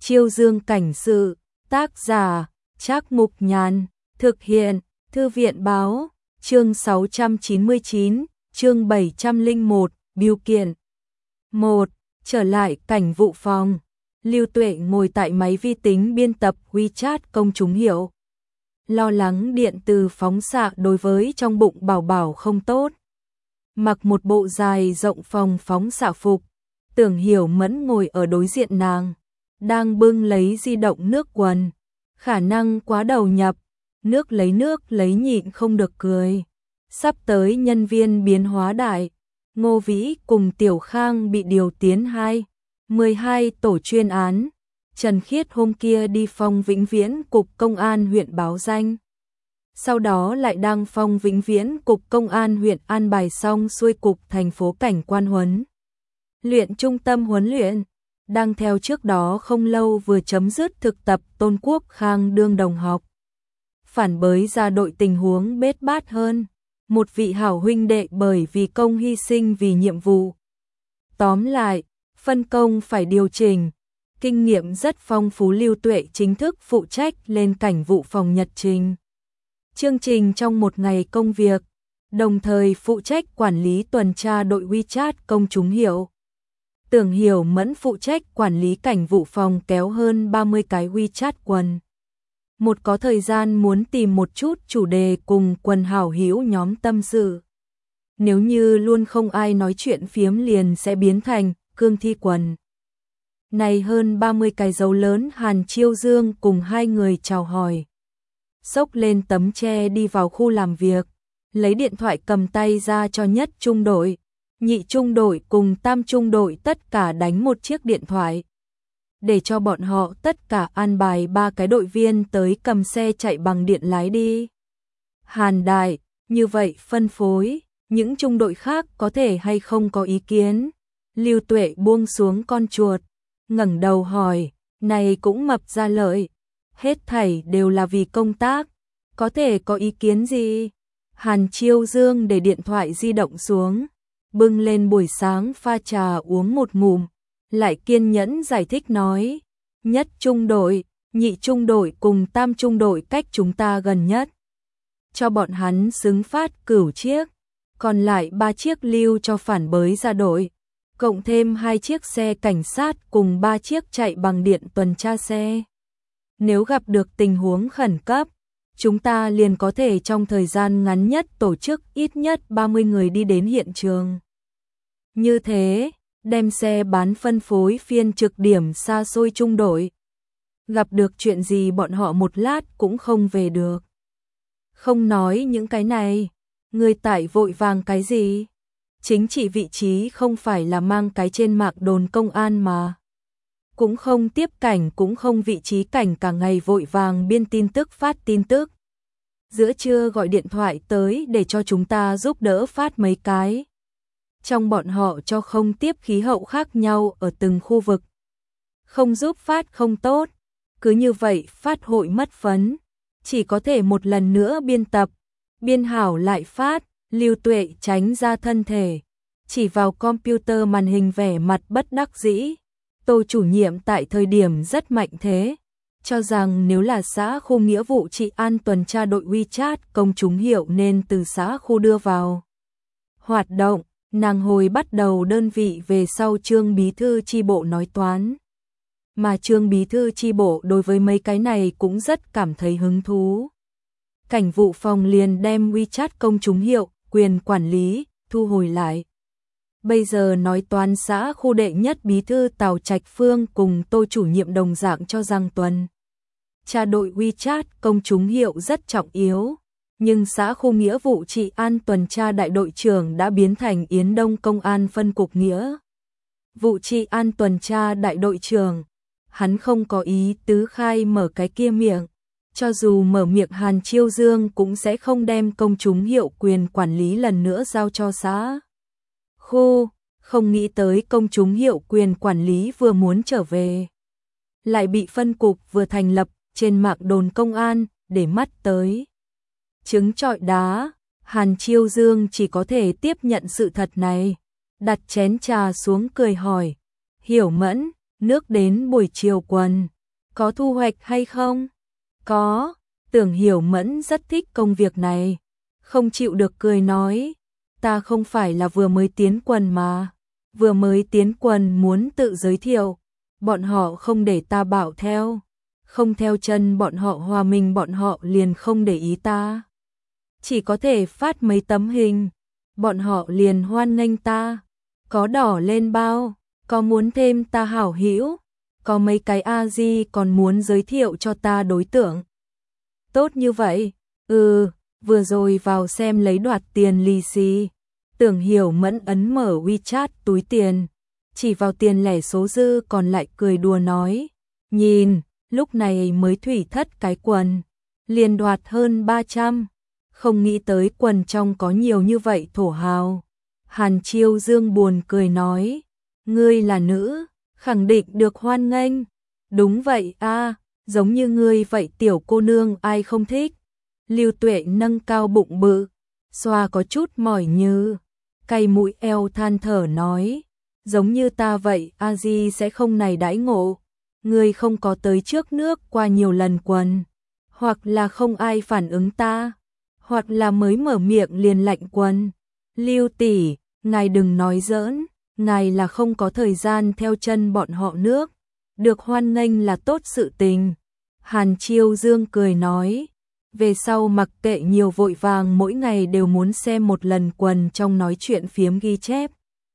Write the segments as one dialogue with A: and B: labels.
A: Chiêu Dương cảnh sự, tác giả, Trác Mục Nhàn, thực hiện, Thư viện báo, chương 699, chương 701, biêu kiện. 1. Trở lại cảnh vụ phòng. Lưu Tuệ ngồi tại máy vi tính biên tập WeChat công chúng hiệu. Lo lắng điện từ phóng xạ đối với trong bụng bảo bảo không tốt. Mặc một bộ dài rộng phòng phóng xạ phục, Tưởng Hiểu Mẫn ngồi ở đối diện nàng, đang bưng lấy di động nước quần. Khả năng quá đầu nhập, nước lấy nhịn không được cười. Sắp tới nhân viên biến hóa đại, Ngô Vĩ cùng Tiểu Khang bị điều tiến 12 tổ chuyên án. Trần Khiết hôm kia đi phong Vĩnh Viễn cục công an huyện báo danh. Sau đó lại đăng phong Vĩnh Viễn cục công an huyện an bài xong xuôi cục thành phố cảnh quan huấn luyện trung tâm huấn luyện. Đang theo trước đó không lâu vừa chấm dứt thực tập Tôn Quốc Khang đương đồng học. Phản bới ra đội tình huống bết bát hơn. Một vị hảo huynh đệ bởi vì công hy sinh vì nhiệm vụ. Tóm lại, phân công phải điều chỉnh. Kinh nghiệm rất phong phú Lưu Tuệ chính thức phụ trách lên cảnh vụ phòng nhật trình. Chương trình trong một ngày công việc, đồng thời phụ trách quản lý tuần tra đội WeChat công chúng hiệu. Tưởng Hiểu Mẫn phụ trách quản lý cảnh vụ phòng kéo hơn 30 cái WeChat quần. Một có thời gian muốn tìm một chút chủ đề cùng quần hảo hữu nhóm tâm sự. Nếu như luôn không ai nói chuyện phiếm liền sẽ biến thành cương thi quần. Này hơn 30 cái dấu lớn Hàn Chiêu Dương cùng hai người chào hỏi. Xốc lên tấm tre đi vào khu làm việc, lấy điện thoại cầm tay ra cho nhất trung đội, nhị trung đội cùng tam trung đội tất cả đánh một chiếc điện thoại. Để cho bọn họ tất cả an bài 3 cái đội viên tới cầm xe chạy bằng điện lái đi. Hàn đại, như vậy phân phối, những trung đội khác có thể hay không có ý kiến. Lưu Tuệ buông xuống con chuột, ngẩng đầu hỏi, này cũng mập ra lợi. Hết thảy đều là vì công tác, có thể có ý kiến gì? Hàn Chiêu Dương để điện thoại di động xuống, bưng lên buổi sáng pha trà uống một ngụm, lại kiên nhẫn giải thích nói, nhất trung đội, nhị trung đội cùng tam trung đội cách chúng ta gần nhất. Cho bọn hắn xứng phát cửu chiếc, còn lại 3 chiếc lưu cho phản bới ra đội, cộng thêm 2 chiếc xe cảnh sát cùng 3 chiếc chạy bằng điện tuần tra xe. Nếu gặp được tình huống khẩn cấp, chúng ta liền có thể trong thời gian ngắn nhất tổ chức ít nhất 30 người đi đến hiện trường. Như thế, đem xe bán phân phối phiên trực điểm xa xôi trung đội. Gặp được chuyện gì bọn họ một lát cũng không về được. Không nói những cái này, người tại vội vàng cái gì? Chính trị vị trí không phải là mang cái trên mạng đồn công an mà. Cũng không tiếp cảnh cũng không vị trí cảnh cả ngày vội vàng biên tin tức phát tin tức. Giữa trưa gọi điện thoại tới để cho chúng ta giúp đỡ phát mấy cái. Trong bọn họ cho không tiếp khí hậu khác nhau ở từng khu vực. Không giúp phát không tốt, cứ như vậy phát hội mất phấn. Chỉ có thể một lần nữa biên tập, biên hảo lại phát. Lưu Tuệ tránh ra thân thể, chỉ vào computer màn hình vẻ mặt bất đắc dĩ. Tô chủ nhiệm tại thời điểm rất mạnh thế, cho rằng nếu là xã khu nghĩa vụ trị an tuần tra đội WeChat công chúng hiệu nên từ xã khu đưa vào hoạt động. Nàng hồi bắt đầu đơn vị về sau Trương bí thư chi bộ nói toán. Mà Trương bí thư chi bộ đối với mấy cái này cũng rất cảm thấy hứng thú. Cảnh vụ phòng liền đem WeChat công chúng hiệu, quyền quản lý, thu hồi lại. Bây giờ nói toán xã khu đệ nhất bí thư Tào Trạch Phương cùng Tô chủ nhiệm đồng dạng cho rằng tuần tra đội WeChat công chúng hiệu rất trọng yếu. Nhưng xã khu nghĩa vụ trị an tuần tra đại đội trưởng đã biến thành Yến Đông công an phân cục nghĩa vụ trị an tuần tra đại đội trưởng. Hắn không có ý tứ khai mở cái kia miệng. Cho dù mở miệng Hàn Chiêu Dương cũng sẽ không đem công chúng hiệu quyền quản lý lần nữa giao cho xã khu. Không nghĩ tới công chúng hiệu quyền quản lý vừa muốn trở về, lại bị phân cục vừa thành lập trên mạng đồn công an để mắt tới. Trứng trọi đá, Hàn Chiêu Dương chỉ có thể tiếp nhận sự thật này. Đặt chén trà xuống cười hỏi, Hiểu Mẫn, nước đến buổi chiều quần, có thu hoạch hay không? Có, Tưởng Hiểu Mẫn rất thích công việc này, không chịu được cười nói, ta không phải là vừa mới tiến quần mà, vừa mới tiến quần muốn tự giới thiệu, bọn họ không để ta bảo theo, không theo chân bọn họ hòa mình bọn họ liền không để ý ta. Chỉ có thể phát mấy tấm hình, bọn họ liền hoan nghênh ta, có đỏ lên bao, có muốn thêm ta hảo hữu, có mấy cái A-di còn muốn giới thiệu cho ta đối tượng. Tốt như vậy, vừa rồi vào xem lấy đoạt tiền lì xì. Tưởng Hiểu Mẫn ấn mở WeChat túi tiền, chỉ vào tiền lẻ số dư còn lại cười đùa nói, nhìn, lúc này mới thủy thất cái quần, liền đoạt hơn 300, không nghĩ tới quần trong có nhiều như vậy thổ hào. Hàn Chiêu Dương buồn cười nói, ngươi là nữ, khẳng định được hoan nghênh. Đúng vậy a, giống như ngươi vậy tiểu cô nương ai không thích. Lưu Tuệ nâng cao bụng bự, xoa có chút mỏi như, cay mũi eo than thở nói, giống như ta vậy a di sẽ không này đãi ngộ. Ngươi không có tới trước nước qua nhiều lần quần, hoặc là không ai phản ứng ta, hoặc là mới mở miệng liền lạnh quần. Lưu tỷ, ngài đừng nói giỡn, ngài là không có thời gian theo chân bọn họ nước, được hoan nghênh là tốt sự tình. Hàn Chiêu Dương cười nói, về sau mặc kệ nhiều vội vàng mỗi ngày đều muốn xem một lần quần trong nói chuyện phiếm ghi chép.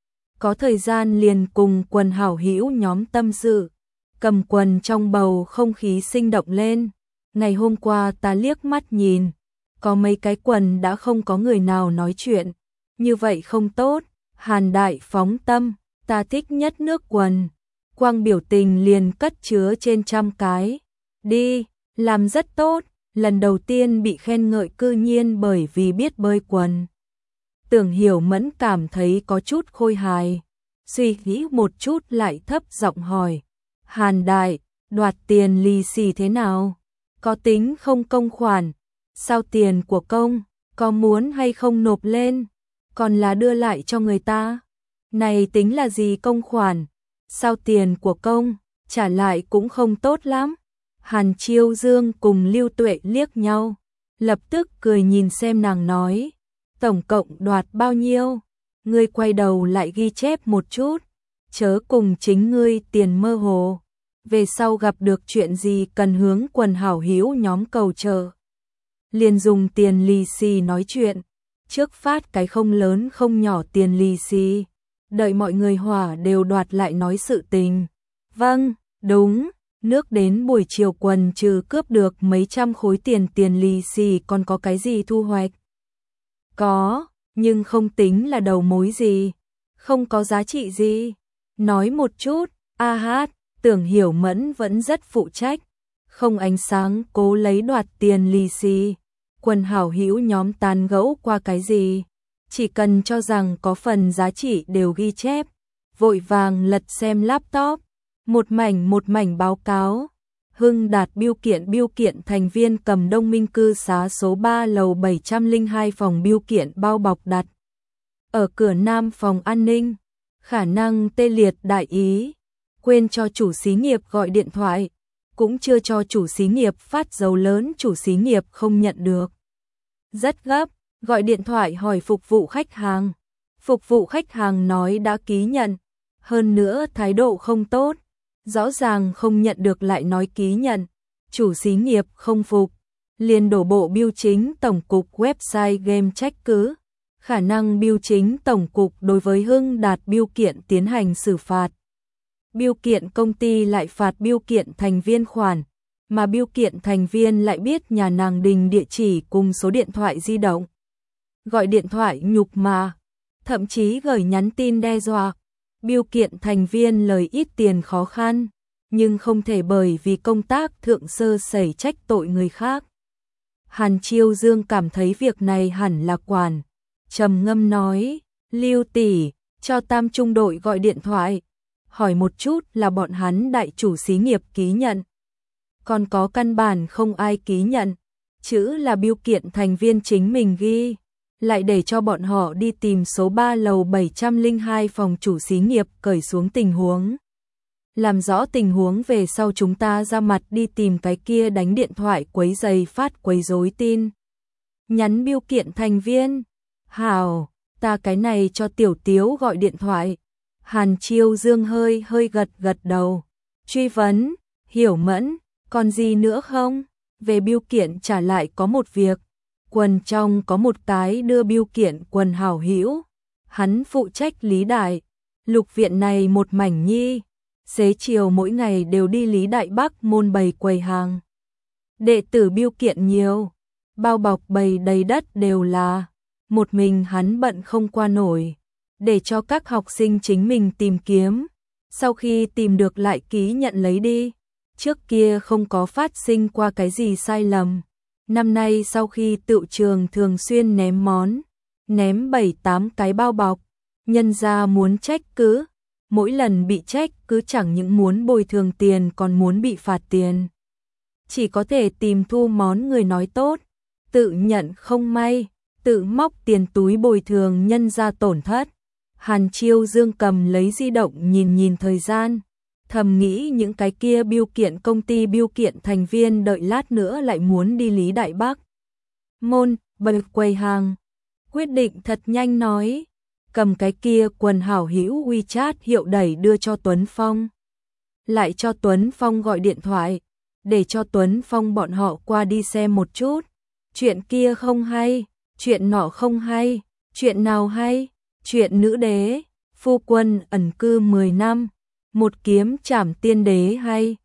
A: Có thời gian liền cùng quần hảo hữu nhóm tâm sự, cầm quần trong bầu không khí sinh động lên. Ngày hôm qua ta liếc mắt nhìn, có mấy cái quần đã không có người nào nói chuyện, như vậy không tốt. Hàn đại phóng tâm, ta thích nhất nước quần. Quang biểu tình liền cất chứa trên 100 cái. Đi, làm rất tốt, lần đầu tiên bị khen ngợi cư nhiên bởi vì biết bơi quần. Tưởng Hiểu Mẫn cảm thấy có chút khôi hài, suy nghĩ một chút lại thấp giọng hỏi, Hàn đại, đoạt tiền lì xì thế nào? Có tính không công khoản? Sao tiền của công, có muốn hay không nộp lên? Còn là đưa lại cho người ta? Này tính là gì công khoản? Sao tiền của công, trả lại cũng không tốt lắm? Hàn Chiêu Dương cùng Lưu Tuệ liếc nhau, lập tức cười nhìn xem nàng nói, tổng cộng đoạt bao nhiêu? Ngươi quay đầu lại ghi chép một chút, chớ cùng chính ngươi tiền mơ hồ. Về sau gặp được chuyện gì cần hướng quần hảo hữu nhóm cầu trợ, liền dùng tiền lì xì nói chuyện, trước phát cái không lớn không nhỏ tiền lì xì, đợi mọi người hỏa đều đoạt lại nói sự tình. Vâng, đúng, nước đến buổi chiều quần trừ cướp được mấy trăm khối tiền lì xì còn có cái gì thu hoạch? Có, nhưng không tính là đầu mối gì, không có giá trị gì. Nói một chút, a hát, Tưởng Hiểu Mẫn vẫn rất phụ trách, không ánh sáng cố lấy đoạt tiền lì xì. Quần hảo hữu nhóm tán gẫu qua cái gì, chỉ cần cho rằng có phần giá trị đều ghi chép, vội vàng lật xem laptop, một mảnh báo cáo. Hưng Đạt biêu kiện thành viên cầm Đông Minh cư xá số 3 lầu 702 phòng biêu kiện bao bọc đặt ở cửa nam phòng an ninh, khả năng tê liệt đại ý, quên cho chủ xí nghiệp gọi điện thoại, cũng chưa cho chủ xí nghiệp phát dấu lớn, chủ xí nghiệp không nhận được. Rất gấp, gọi điện thoại hỏi phục vụ khách hàng. Phục vụ khách hàng nói đã ký nhận, hơn nữa thái độ không tốt, rõ ràng không nhận được lại nói ký nhận. Chủ xí nghiệp không phục, liền đổ bộ bưu chính tổng cục website game trách cứ. Khả năng bưu chính tổng cục đối với Hưng Đạt biêu kiện tiến hành xử phạt. Biêu kiện công ty lại phạt biêu kiện thành viên khoản, mà biêu kiện thành viên lại biết nhà nàng Đình địa chỉ cùng số điện thoại di động. Gọi điện thoại nhục mà, thậm chí gửi nhắn tin đe dọa. Biêu kiện thành viên lời ít tiền khó khăn, nhưng không thể bởi vì công tác thượng sơ sẩy trách tội người khác. Hàn Chiêu Dương cảm thấy việc này hẳn là quản, trầm ngâm nói, Lưu tỷ, cho Tam Trung đội gọi điện thoại, hỏi một chút là bọn hắn đại chủ xí nghiệp ký nhận. Còn có căn bản không ai ký nhận, chữ là biêu kiện thành viên chính mình ghi, lại để cho bọn họ đi tìm số 3 lầu 702 phòng chủ xí nghiệp cởi xuống tình huống. Làm rõ tình huống về sau chúng ta ra mặt đi tìm cái kia đánh điện thoại quấy rầy phát quấy rối tin. Nhắn bưu kiện thành viên. Hảo, ta cái này cho Tiểu Tiếu gọi điện thoại. Hàn Chiêu Dương hơi gật gật đầu. Truy vấn, Hiểu Mẫn, còn gì nữa không? Về bưu kiện trả lại có một việc. Quần trong có một cái đưa bưu kiện quần hảo hữu. Hắn phụ trách Lý Đại. Lục viện này một mảnh nhi. Xế chiều mỗi ngày đều đi Lý Đại Bắc môn bày quầy hàng. Đệ tử bưu kiện nhiều. Bao bọc bày đầy đất đều là. Một mình hắn bận không qua nổi. Để cho các học sinh chính mình tìm kiếm. Sau khi tìm được lại ký nhận lấy đi. Trước kia không có phát sinh qua cái gì sai lầm. Năm nay sau khi tựu trường thường xuyên ném món. Ném 7-8 cái bao bọc. Nhân ra muốn trách cứ. Mỗi lần bị trách cứ chẳng những muốn bồi thường tiền còn muốn bị phạt tiền. Chỉ có thể tìm thu món người nói tốt. Tự nhận không may. Tự móc tiền túi bồi thường nhân ra tổn thất. Hàn Chiêu Dương cầm lấy di động nhìn thời gian. Thầm nghĩ những cái kia bưu kiện công ty bưu kiện thành viên đợi lát nữa lại muốn đi Lý Đại Bắc. Môn, bật quầy hàng. Quyết định thật nhanh nói. Cầm cái kia quần hảo hữu WeChat hiệu đẩy đưa cho Tuấn Phong. Lại cho Tuấn Phong gọi điện thoại. Để cho Tuấn Phong bọn họ qua đi xem một chút. Chuyện kia không hay. Chuyện nọ không hay. Chuyện nào hay? Chuyện nữ đế. Phu quân ẩn cư 10 năm. Một kiếm trảm tiên đế hay.